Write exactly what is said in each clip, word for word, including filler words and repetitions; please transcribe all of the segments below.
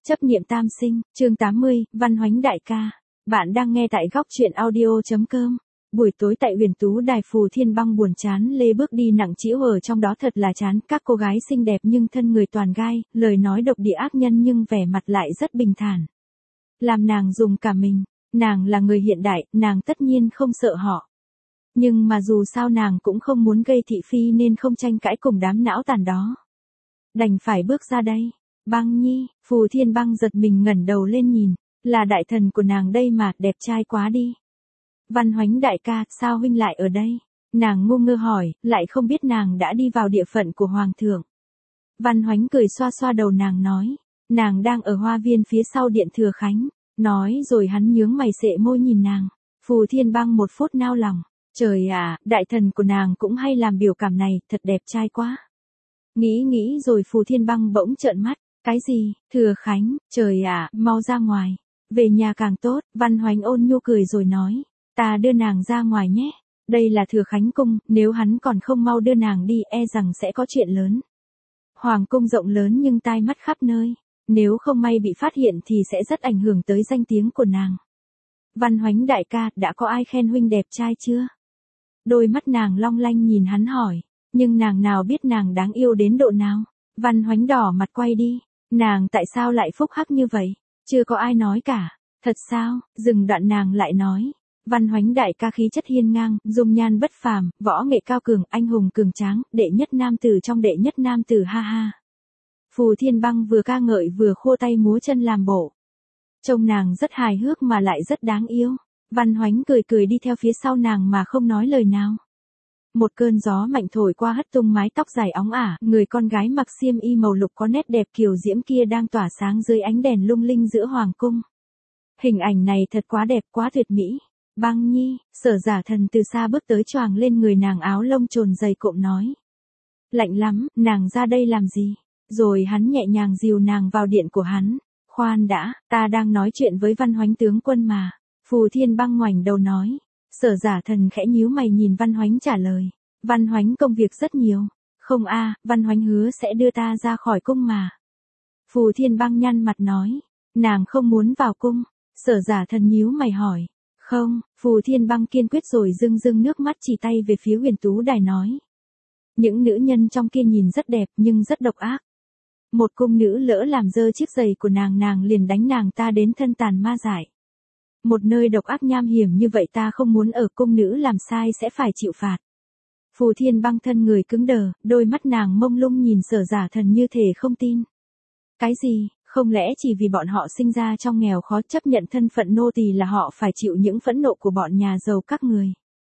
Chấp niệm tam sinh, chương tám mươi, Văn Hoánh đại ca. Bạn đang nghe tại góc truyện audio.com. Buổi tối tại Huyền Tú Đài, Phù Thiên Băng buồn chán lê bước đi nặng trĩu ở trong đó thật là chán, các cô gái xinh đẹp nhưng thân người toàn gai, lời nói độc địa ác nhân nhưng vẻ mặt lại rất bình thản. Làm nàng dùng cả mình, nàng là người hiện đại, nàng tất nhiên không sợ họ. Nhưng mà dù sao nàng cũng không muốn gây thị phi nên không tranh cãi cùng đám não tàn đó. Đành phải bước ra đây. Băng nhi, Phù Thiên Băng giật mình ngẩng đầu lên nhìn, là đại thần của nàng đây mà, đẹp trai quá đi. Văn Hoánh đại ca, sao huynh lại ở đây? Nàng ngu ngơ hỏi, lại không biết nàng đã đi vào địa phận của hoàng thượng. Văn Hoánh cười xoa xoa đầu nàng nói, nàng đang ở hoa viên phía sau điện Thừa Khánh, nói rồi hắn nhướng mày sệ môi nhìn nàng. Phù Thiên Băng một phút nao lòng, trời ạ, đại thần của nàng cũng hay làm biểu cảm này, thật đẹp trai quá. Nghĩ nghĩ rồi Phù Thiên Băng bỗng trợn mắt. Cái gì, Thừa Khánh, trời ạ, mau ra ngoài. Về nhà càng tốt, Văn Hoánh ôn nhu cười rồi nói. Ta đưa nàng ra ngoài nhé. Đây là Thừa Khánh cung, nếu hắn còn không mau đưa nàng đi e rằng sẽ có chuyện lớn. Hoàng cung rộng lớn nhưng tai mắt khắp nơi. Nếu không may bị phát hiện thì sẽ rất ảnh hưởng tới danh tiếng của nàng. Văn Hoánh đại ca, đã có ai khen huynh đẹp trai chưa? Đôi mắt nàng long lanh nhìn hắn hỏi. Nhưng nàng nào biết nàng đáng yêu đến độ nào. Văn Hoánh đỏ mặt quay đi. Nàng tại sao lại phúc hắc như vậy? Chưa có ai nói cả. Thật sao? Dừng đoạn nàng lại nói. Văn Hoánh đại ca khí chất hiên ngang, dung nhan bất phàm, võ nghệ cao cường, anh hùng cường tráng, đệ nhất nam tử trong đệ nhất nam tử ha ha. Phù Thiên Băng vừa ca ngợi vừa khua tay múa chân làm bộ. Trông nàng rất hài hước mà lại rất đáng yêu. Văn Hoánh cười cười đi theo phía sau nàng mà không nói lời nào. Một cơn gió mạnh thổi qua hất tung mái tóc dài óng ả, người con gái mặc xiêm y màu lục có nét đẹp kiều diễm kia đang tỏa sáng dưới ánh đèn lung linh giữa hoàng cung. Hình ảnh này thật quá đẹp, quá tuyệt mỹ. Băng nhi, Sở Giả Thần từ xa bước tới choàng lên người nàng áo lông trồn dày cộm nói. Lạnh lắm, nàng ra đây làm gì? Rồi hắn nhẹ nhàng dìu nàng vào điện của hắn. Khoan đã, ta đang nói chuyện với Văn Hoánh tướng quân mà. Phù Thiên Băng ngoảnh đầu nói. Sở Giả Thần khẽ nhíu mày nhìn Văn Hoánh trả lời. Văn Hoánh công việc rất nhiều. Không a, Văn Hoánh hứa sẽ đưa ta ra khỏi cung mà. Phù Thiên Băng nhăn mặt nói. Nàng không muốn vào cung. Sở Giả Thần nhíu mày hỏi. Không, Phù Thiên Băng kiên quyết rồi rưng rưng nước mắt chỉ tay về phía Huyền Tú Đài nói. Những nữ nhân trong kia nhìn rất đẹp nhưng rất độc ác. Một cung nữ lỡ làm dơ chiếc giày của nàng nàng liền đánh nàng ta đến thân tàn ma dại. Một nơi độc ác nham hiểm như vậy ta không muốn ở, cung nữ làm sai sẽ phải chịu phạt. Phù Thiên Băng thân người cứng đờ, đôi mắt nàng mông lung nhìn Sở Giả Thần như thể không tin. Cái gì, không lẽ chỉ vì bọn họ sinh ra trong nghèo khó chấp nhận thân phận nô tỳ là họ phải chịu những phẫn nộ của bọn nhà giàu các người.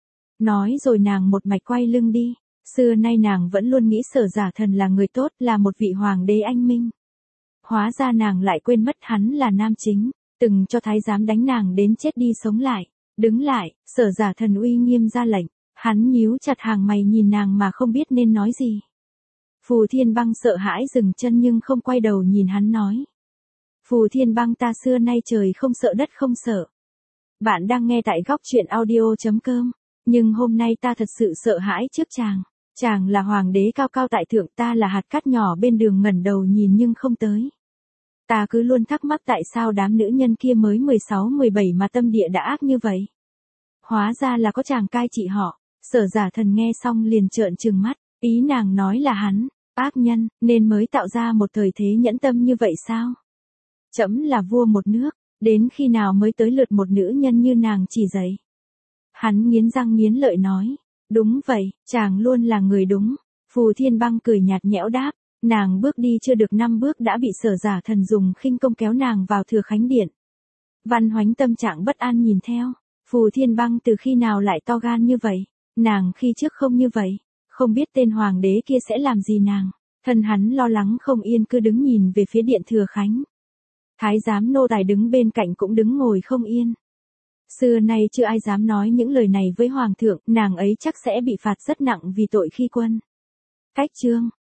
Nói rồi nàng một mạch quay lưng đi. Xưa nay nàng vẫn luôn nghĩ Sở Giả Thần là người tốt, là một vị hoàng đế anh minh. Hóa ra nàng lại quên mất hắn là nam chính. Từng cho thái giám đánh nàng đến chết đi sống lại. Đứng lại, Sở Giả Thần uy nghiêm ra lệnh. Hắn nhíu chặt hàng mày nhìn nàng mà không biết nên nói gì. Phù Thiên Băng sợ hãi dừng chân nhưng không quay đầu nhìn hắn nói. Phù Thiên Băng, ta xưa nay trời không sợ đất không sợ. Bạn đang nghe tại góc truyện audio.com. Nhưng hôm nay ta thật sự sợ hãi trước chàng. Chàng là hoàng đế cao cao tại thượng, ta là hạt cát nhỏ bên đường ngẩng đầu nhìn nhưng không tới. Ta cứ luôn thắc mắc tại sao đám nữ nhân kia mới mười sáu mười bảy mà tâm địa đã ác như vậy. Hóa ra là có chàng cai trị họ. Sở Giả Thần nghe xong liền trợn trừng mắt, ý nàng nói là hắn, ác nhân, nên mới tạo ra một thời thế nhẫn tâm như vậy sao? Trẫm là vua một nước, đến khi nào mới tới lượt một nữ nhân như nàng chỉ dạy? Hắn nghiến răng nghiến lợi nói, đúng vậy, chàng luôn là người đúng. Phù Thiên Băng cười nhạt nhẽo đáp. Nàng bước đi chưa được năm bước đã bị Sở Giả Thần dùng khinh công kéo nàng vào Thừa Khánh điện. Văn Hoánh tâm trạng bất an nhìn theo. Phù Thiên Băng từ khi nào lại to gan như vậy? Nàng khi trước không như vậy. Không biết tên hoàng đế kia sẽ làm gì nàng. Thân hắn lo lắng không yên cứ đứng nhìn về phía điện Thừa Khánh. Thái giám nô tài đứng bên cạnh cũng đứng ngồi không yên. Xưa nay chưa ai dám nói những lời này với hoàng thượng, nàng ấy chắc sẽ bị phạt rất nặng vì tội khi quân. Cách chương